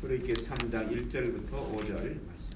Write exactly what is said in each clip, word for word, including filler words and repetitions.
고린도서 삼 장 일 절부터 오 절 말씀.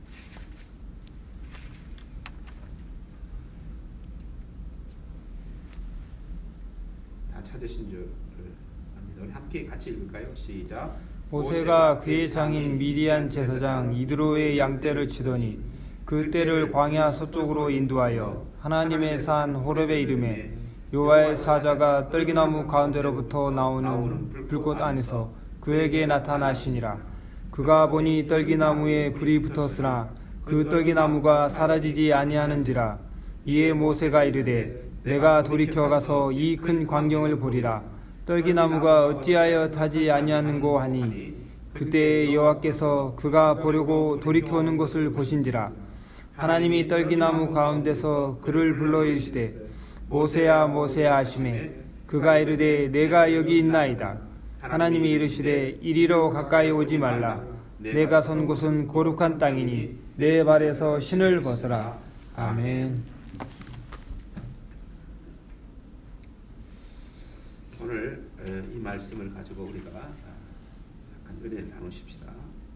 다 찾으신 줄 압니다. 우리 함께 같이 읽을까요? 시작. 모세가 그의 장인 미디안 제사장 이드로의 양떼를 치더니 그 떼를 광야 서쪽으로 인도하여 하나님의 산 호렙에 이르매 여호와의 사자가 떨기나무 가운데로부터 나오는 불꽃 안에서 그에게 나타나시니라. 그가 보니 떨기나무에 불이 붙었으나 그 떨기나무가 사라지지 아니하는지라. 이에 모세가 이르되 내가 돌이켜 가서 이 큰 광경을 보리라. 떨기나무가 어찌하여 타지 아니하는고 하니 그때 여호와께서 그가 보려고 돌이켜오는 것을 보신지라. 하나님이 떨기나무 가운데서 그를 불러 이르시되 모세야 모세야 하시매 그가 이르되 내가 여기 있나이다. 하나님이 이르시되 이리로 가까이 오지 말라. 내가 선 곳은 거룩한 땅이니 내 발에서 신을 벗어라. 아멘. 오늘 이 말씀을 가지고 우리가 잠깐 은혜를 나누십시다.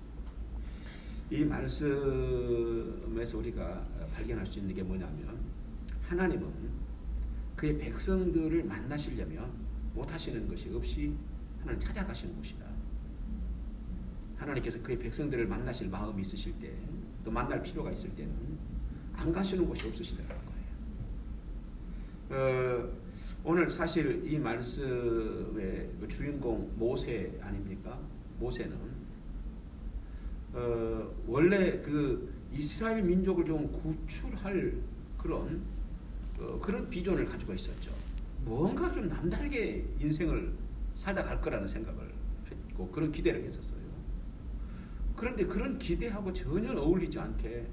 이 말씀에서 우리가 발견할 수 있는 게 뭐냐면 하나님은 그의 백성들을 만나시려면 못하시는 것이 없이 하나님 찾아가시는 곳이다. 하나님께서 그의 백성들을 만나실 마음이 있으실 때, 또 만날 필요가 있을 때는 안 가시는 곳이 없으시더라는 거예요. 어, 오늘 사실 이 말씀의 그 주인공 모세 아닙니까? 모세는 어, 원래 그 이스라엘 민족을 좀 구출할 그런 어, 그런 비전을 가지고 있었죠. 뭔가 좀 남다르게 인생을 살다 갈 거라는 생각을 했고 그런 기대를 했었어요. 그런데 그런 기대하고 전혀 어울리지 않게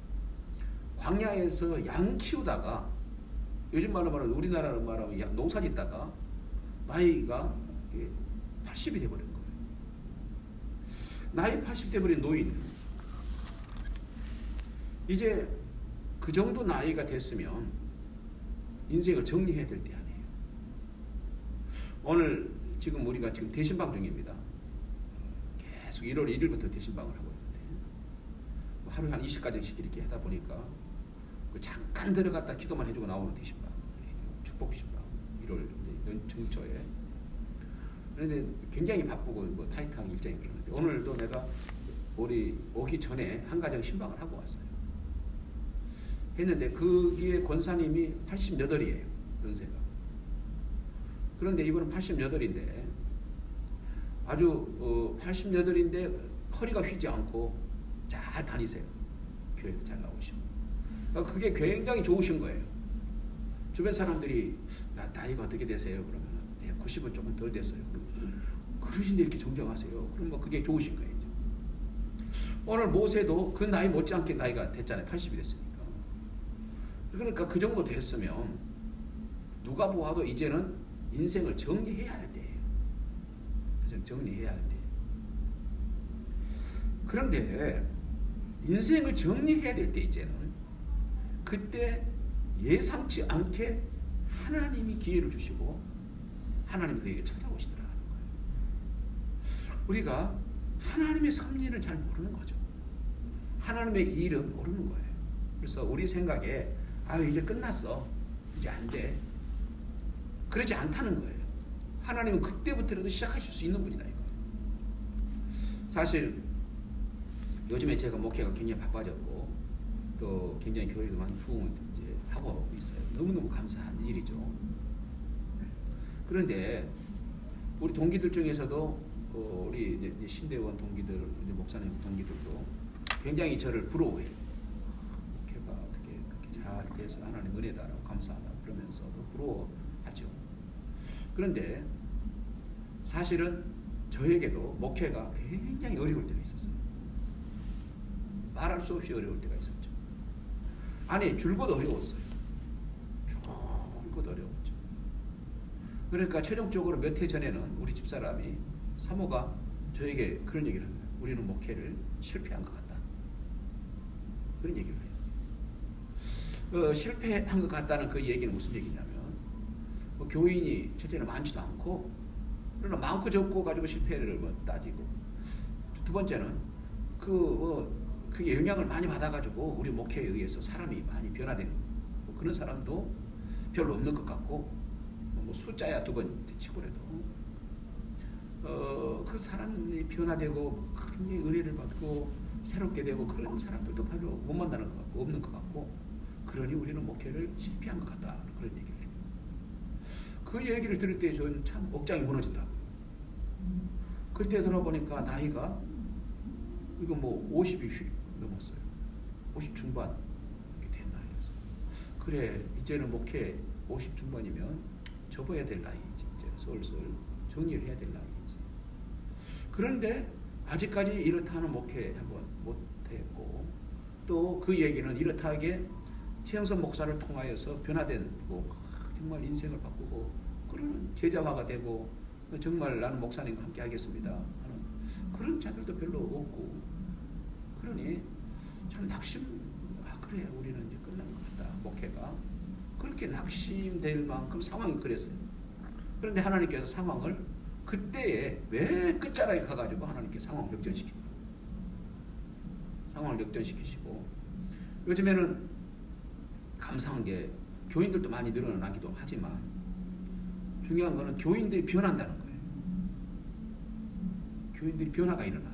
광야에서 양 키우다가 요즘 말로 말하면 우리나라로 말하면 농사 짓다가 나이가 팔십이 돼버린 거예요. 나이 팔십 돼버린 노인. 이제 그 정도 나이가 됐으면 인생을 정리해야 될 때 아니에요. 오늘 지금 우리가 지금 대신방 중입니다. 계속 일월 일일부터 대신방을 하고 있는데 하루에 한 이십 가정씩 이렇게 하다 보니까 잠깐 들어갔다 기도만 해주고 나오는 대신방, 축복신방 일월 연초에. 그런데 굉장히 바쁘고 뭐 타이트한 일정이 그러는데 오늘도 내가 우리 오기 전에 한 가정 신방을 하고 왔어요. 했는데 거기에 권사님이 팔십팔이에요. 연세가. 그런데 이분은 팔십팔인데 아주 어, 팔십팔인데 허리가 휘지 않고 잘 다니세요. 교회도 잘 나오시고. 그러니까 그게 굉장히 좋으신 거예요. 주변 사람들이 나, 나이가 어떻게 되세요? 그러면 네, 구십은 조금 덜 됐어요. 그러신데 이렇게 정정하세요. 그럼 뭐 그게 좋으신 거예요. 오늘 모세도 그 나이 못지않게 나이가 됐잖아요. 팔십이 됐으니까. 그러니까 그 정도 됐으면 누가 보아도 이제는 인생을 정리해야 할 때예요. 인생 정리해야 할 때. 그런데 인생을 정리해야 될 때 이제는 그때 예상치 않게 하나님이 기회를 주시고 하나님이 그에게 찾아오시더라는 거예요. 우리가 하나님의 섭리를 잘 모르는 거죠. 하나님의 일은 모르는 거예요. 그래서 우리 생각에 아 이제 끝났어. 이제 안 돼. 그렇지 않다는 거예요. 하나님은 그때부터라도 시작하실 수 있는 분이다 이거예요. 사실 요즘에 제가 목회가 굉장히 바빠졌고 또 굉장히 교회도 많이 부흥을 이제 하고 있어요. 너무너무 감사한 일이죠. 그런데 우리 동기들 중에서도 어 우리 이제 신대원 동기들, 이제 목사님 동기들도 굉장히 저를 부러워해요. 목회가 어떻게 그렇게 잘 돼서 하나님 은혜다라고 감사하다 그러면서도 부러워하죠. 그런데 사실은 저에게도 목회가 굉장히 어려울 때가 있었어요. 말할 수 없이 어려울 때가 있었죠. 아니 줄곧 어려웠어요. 줄곧 어려웠죠. 그러니까 최종적으로 몇 해 전에는 우리 집사람이 사모가 저에게 그런 얘기를 합니다. 우리는 목회를 실패한 것 같다. 그런 얘기를 해요. 어, 실패한 것 같다는 그 얘기는 무슨 얘기냐면 뭐 교인이 첫째는 많지도 않고 그러나 많고 적고 가지고 실패를 뭐 따지고 두 번째는 그, 어, 그게 영향을 많이 받아가지고 우리 목회에 의해서 사람이 많이 변화된 뭐 그런 사람도 별로 없는 것 같고, 뭐 숫자야 두 번 치고라도 어, 그 사람이 변화되고 굉장히 은혜를 받고 새롭게 되고 그런 사람들도 별로 못 만나는 것 같고 없는 것 같고, 그러니 우리는 목회를 실패한 것 같다, 그런 얘기를 해요. 그 얘기를 들을 때 저는 참 억장이 무너지더라고요. 그때 들어보니까 나이가 이거 뭐 오십이 넘었어요. 오십 중반 이렇게 된 나이였어요. 그래, 이제는 목회 오십 중반이면 접어야 될 나이지. 이제 슬슬 정리를 해야 될 나이지. 그런데 아직까지 이렇다는 목회 한번 못했고, 또 그 얘기는 이렇다하게 최영선 목사를 통하여서 변화된, 뭐 정말 인생을 바꾸고 그런 제자화가 되고 정말 나는 목사님과 함께 하겠습니다 하는 그런 자들도 별로 없고, 그러니 참 낙심, 아 그래 우리는 이제 끝난 것 같다, 목회가. 그렇게 낙심될 만큼 상황이 그랬어요. 그런데 하나님께서 상황을 그때에 왜 끝자락에 가가지고 하나님께 상황을 역전시키고 상황을 역전시키시고, 요즘에는 감사한 게 교인들도 많이 늘어나기도 하지만 중요한 거는 교인들이 변한다는 거예요. 교인들이 변화가 일어나요.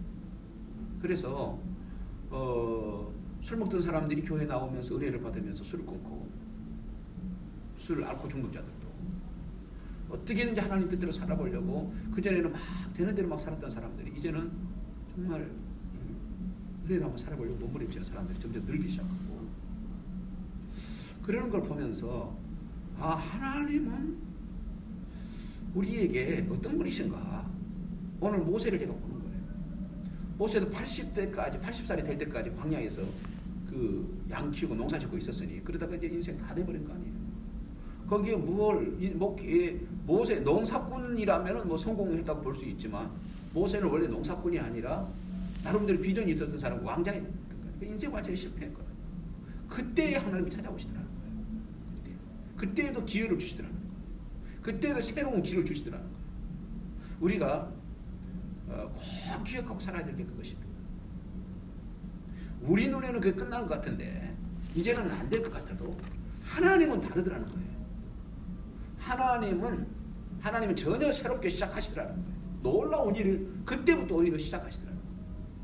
그래서 어, 술 먹던 사람들이 교회 나오면서 은혜를 받으면서 술을 끊고, 술 알코올 중독자들도 어떻게든지 하나님 뜻대로 살아보려고 그전에는 막 되는 대로 막 살았던 사람들이 이제는 정말 은혜를 한번 살아보려고 몸부림치는 사람들이 점점 늘기 시작하고, 그러는 걸 보면서 아, 하나님은 우리에게 어떤 분이신가. 오늘 모세를 제가 보는 거예요. 모세도 팔십 대까지 팔십 살이 될 때까지 광야에서 그 양 키우고 농사 짓고 있었으니, 그러다가 이제 인생 다 돼버린 거 아니에요. 거기에 뭘 모세 농사꾼이라면 뭐 성공했다고 볼 수 있지만, 모세는 원래 농사꾼이 아니라 나름대로 비전이 있었던 사람, 왕자였던 거예요. 인생 완전히 실패한 거예요. 그때에 하나님이 찾아오시더라는 거예요. 그때. 그때에도 기회를 주시더라는 거예요. 그때에도 새로운 길을 주시더라는 거예요. 우리가 어, 꼭 기억하고 살아야 될 게 그것입니다. 우리 눈에는 그게 끝난 것 같은데 이제는 안 될 것 같아도 하나님은 다르더라는 거예요. 하나님은 하나님은 전혀 새롭게 시작하시더라는 거예요. 놀라운 일을 그때부터 오히려 시작하시더라는 거예요.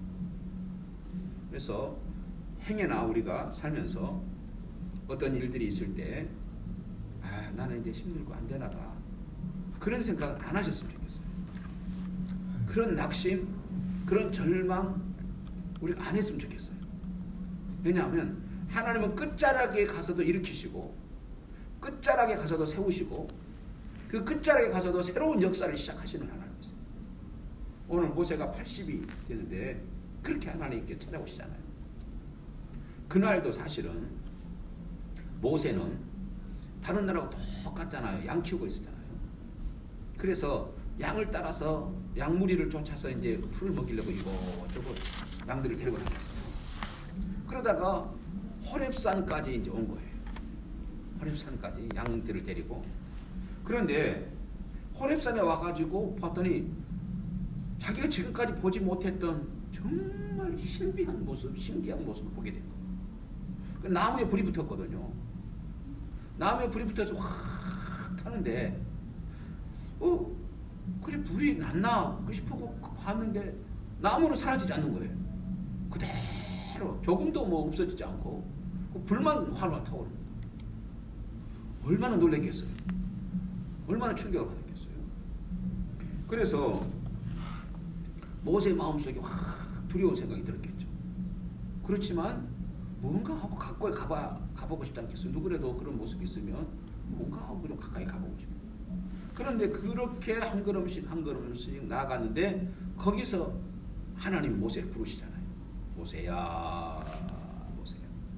그래서 행여나 우리가 살면서 어떤 일들이 있을 때 아, 나는 이제 힘들고 안 되나 봐, 그런 생각을 안 하셨으면 좋겠어요. 그런 낙심, 그런 절망 우리가 안 했으면 좋겠어요. 왜냐하면 하나님은 끝자락에 가서도 일으키시고 끝자락에 가서도 세우시고 그 끝자락에 가서도 새로운 역사를 시작하시는 하나님이세요. 오늘 모세가 팔십이 되는데 그렇게 하나님께 찾아오시잖아요. 그날도 사실은 모세는 다른 나라하고 똑같잖아요. 양 키우고 있었잖아요. 그래서 양을 따라서 양무리를 쫓아서 이제 풀을 먹이려고 이곳저곳 양들을 데리고 다녔어요. 그러다가 호렙산까지 이제 온 거예요. 호렙산까지 양들을 데리고. 그런데 호렙산에 와가지고 봤더니 자기가 지금까지 보지 못했던 정말 신비한 모습, 신기한 모습을 보게 된 거예요. 나무에 불이 붙었거든요. 나무에 불이 붙어서 확 타는데 어? 그래 불이 났나 싶고 봤는데 나무는 사라지지 않는 거예요. 그대로 조금도 뭐 없어지지 않고 그 불만 활활 타오르는 거예요. 얼마나 놀랐겠어요. 얼마나 충격을 받았겠어요. 그래서 모세의 마음속에 확 두려운 생각이 들었겠죠. 그렇지만 뭔가 하고 가까이 가봐, 가보고 싶지 않겠어요. 누구라도 그런 모습이 있으면 뭔가 하고 좀 가까이 가보고 싶어요. 그런데 그렇게 한 걸음씩 한 걸음씩 나아갔는데 거기서 하나님 모세를 부르시잖아요. 모세야, 모세야.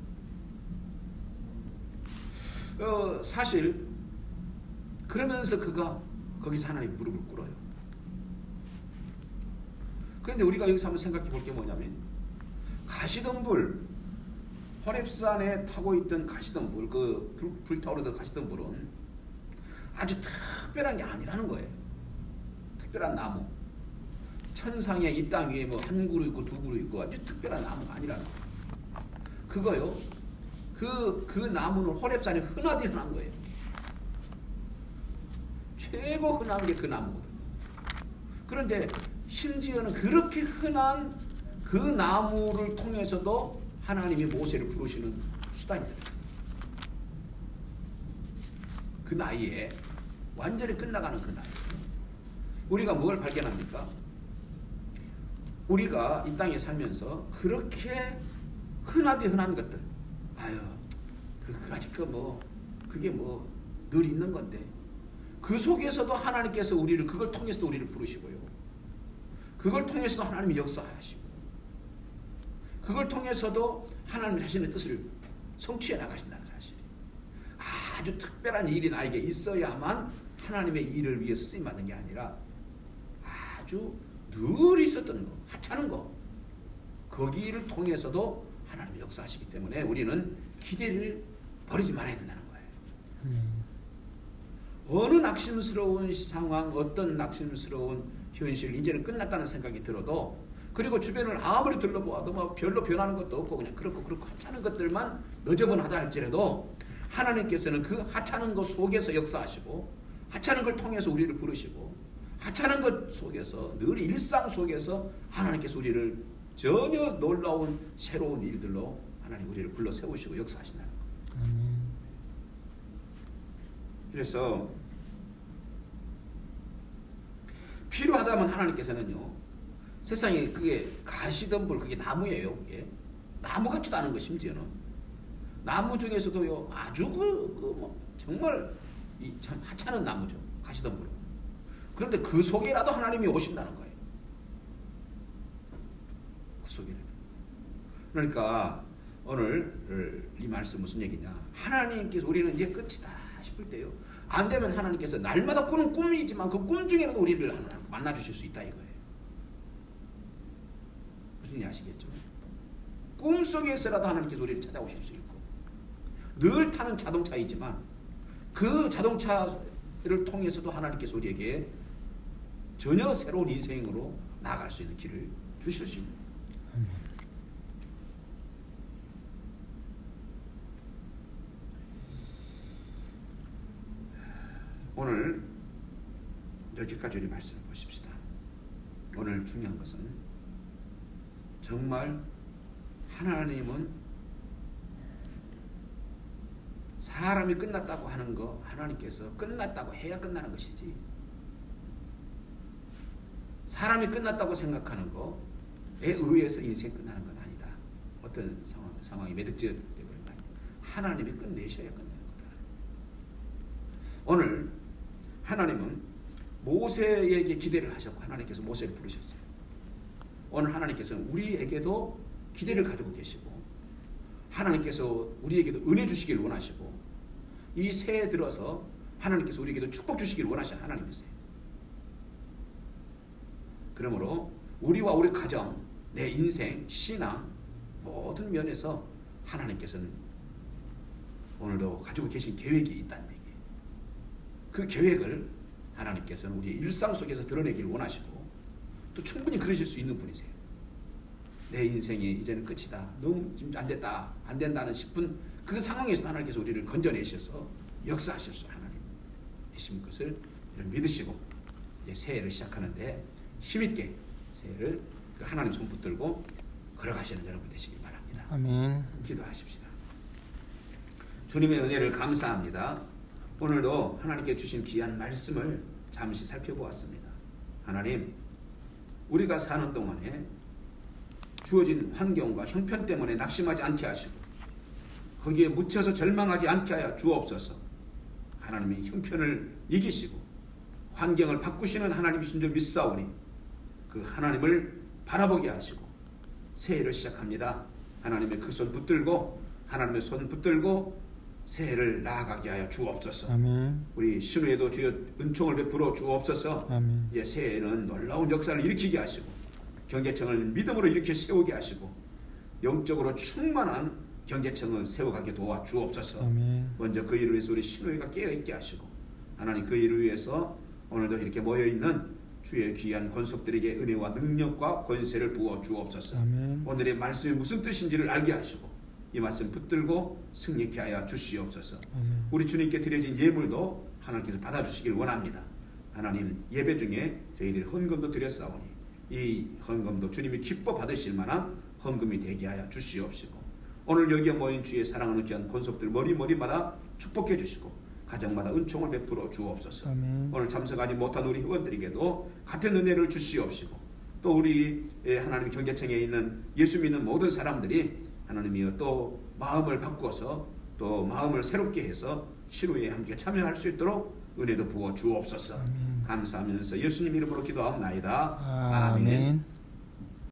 어, 사실 그러면서 그가 거기서 하나님 무릎을 꿇어요. 그런데 우리가 여기서 한번 생각해 볼 게 뭐냐면 가시덤불, 호렙산에 타고 있던 가시덤불, 그 불, 불타오르던 가시덤불은 아주 특별한 게 아니라는 거예요. 특별한 나무. 천상에 이 땅 위에 뭐 한 그루 있고 두 그루 있고 아주 특별한 나무가 아니라는 거예요. 그거요. 그, 그 나무는 호렙산에 흔하디 흔한 거예요. 최고 흔한 게 그 나무거든요. 그런데 심지어는 그렇게 흔한 그 나무를 통해서도 하나님이 모세를 부르시는 수단이다. 그 나이에 완전히 끝나가는 그 나이. 우리가 뭘 발견합니까? 우리가 이 땅에 살면서 그렇게 흔하디 흔한 것들, 아유, 그까짓 거 뭐 그게 뭐 늘 있는 건데, 그 속에서도 하나님께서 우리를 그걸 통해서도 우리를 부르시고요. 그걸 통해서도 하나님이 역사하시고, 그걸 통해서도 하나님 자신의 뜻을 성취해 나가신다는 사실. 아주 특별한 일이 나에게 있어야만 하나님의 일을 위해서 쓰임받는 게 아니라 아주 늘 있었던 거, 하찮은 거, 거기를 통해서도 하나님이 역사하시기 때문에 우리는 기대를 버리지 말아야 된다는 거예요. 음. 어느 낙심스러운 상황, 어떤 낙심스러운 현실, 이제는 끝났다는 생각이 들어도, 그리고 주변을 아무리 둘러보아도 뭐 별로 변하는 것도 없고 그냥 그렇고 그렇고 하찮은 것들만 너저분하다 할지라도 하나님께서는 그 하찮은 것 속에서 역사하시고, 하찮은 걸 통해서 우리를 부르시고, 하찮은 것 속에서, 늘 일상 속에서 하나님께서 우리를 전혀 놀라운 새로운 일들로 하나님 우리를 불러 세우시고 역사하신다는 거예요. 음. 그래서 필요하다면 하나님께서는요, 세상에 그게 가시덤불, 그게 나무예요. 그게 나무 같지도 않은 거, 심지어는 나무 중에서도요 아주 그, 그 뭐 정말 이 참 하찮은 나무죠, 가시덤불. 그런데 그 속에라도 하나님이 오신다는 거예요. 그 속에. 그러니까 오늘 이 말씀 무슨 얘기냐? 하나님께서 우리는 이제 끝이다 싶을 때요, 안 되면 하나님께서 날마다 꾸는 꿈이지만 그 꿈 중에라도 우리를 만나 주실 수 있다 이거예요. 무슨 얘기 아시겠죠? 꿈 속에서라도 하나님께서 우리를 찾아오실 수 있고, 늘 타는 자동차이지만 그 자동차를 통해서도 하나님께서 우리에게 전혀 새로운 인생으로 나아갈 수 있는 길을 주실 수 있는 거예요. 오늘 여기까지 우리 말씀을 보십시다. 오늘 중요한 것은 정말 하나님은 사람이 끝났다고 하는 거, 하나님께서 끝났다고 해야 끝나는 것이지, 사람이 끝났다고 생각하는 거에 의해서 인생 끝나는 건 아니다. 어떤 상황, 상황이 매듭지어 되버린 거 아니에요. 하나님이 끝내셔야 끝나는 거다. 오늘 하나님은 모세에게 기대를 하셨고 하나님께서 모세를 부르셨어요. 오늘 하나님께서는 우리에게도 기대를 가지고 계시고, 하나님께서 우리에게도 은혜 주시기를 원하시고, 이 새해 들어서 하나님께서 우리에게도 축복 주시기를 원하시는 하나님이세요. 그러므로 우리와 우리 가정, 내 인생, 신앙 모든 면에서 하나님께서는 오늘도 가지고 계신 계획이 있다는 얘기예요. 그 계획을 하나님께서는 우리의 일상 속에서 드러내기를 원하시고, 또 충분히 그러실 수 있는 분이세요. 내 인생이 이제는 끝이다, 너무 안 됐다, 안 된다는 싶은 그 상황에서 하나님께서 우리를 건져내셔서 역사하실 수 하나님이신 것을 믿으시고, 이제 새해를 시작하는데 힘있게 새해를 하나님 손 붙들고 걸어가시는 여러분 되시길 바랍니다. 아멘. 기도하십시다. 주님의 은혜를 감사합니다. 오늘도 하나님께 주신 귀한 말씀을 잠시 살펴보았습니다. 하나님, 우리가 사는 동안에 주어진 환경과 형편 때문에 낙심하지 않게 하시고, 거기에 묻혀서 절망하지 않게 하여 주옵소서. 하나님이 형편을 이기시고 환경을 바꾸시는 하나님이신 줄 믿사오니 그 하나님을 바라보게 하시고 새해를 시작합니다. 하나님의 그 손 붙들고, 하나님의 손 붙들고 새해를 나아가게 하여 주옵소서. 아멘. 우리 신우에도 주여 은총을 베풀어 주옵소서. 아멘. 예, 새해에는 놀라운 역사를 일으키게 하시고, 경제청을 믿음으로 일으켜 세우게 하시고, 영적으로 충만한 경제청을 세워가게 도와 주옵소서. 아멘. 먼저 그 일을 위해서 우리 신우회가 깨어있게 하시고, 하나님 그 일을 위해서 오늘도 이렇게 모여있는 주의 귀한 권속들에게 은혜와 능력과 권세를 부어 주옵소서. 아멘. 오늘의 말씀이 무슨 뜻인지를 알게 하시고 이 말씀 붙들고 승리케 하여 주시옵소서. 아멘. 우리 주님께 드려진 예물도 하나님께서 받아주시길 원합니다. 하나님, 예배 중에 저희들이 헌금도 드렸사오니 이 헌금도 주님이 기뻐 받으실 만한 헌금이 되게 하여 주시옵시고, 오늘 여기에 모인 주의 사랑하는 귀한 권속들 머리머리마다 축복해 주시고 가정마다 은총을 베풀어 주옵소서. 아멘. 오늘 참석하지 못한 우리 회원들에게도 같은 은혜를 주시옵시고, 또 우리 하나님 경제청에 있는 예수 믿는 모든 사람들이 하나님이여 또 마음을 바꿔서 또 마음을 새롭게 해서 시루에 함께 참여할 수 있도록 은혜도 부어 주옵소서. 아멘. 감사하면서 예수님 이름으로 기도하옵나이다. 아멘. 아멘.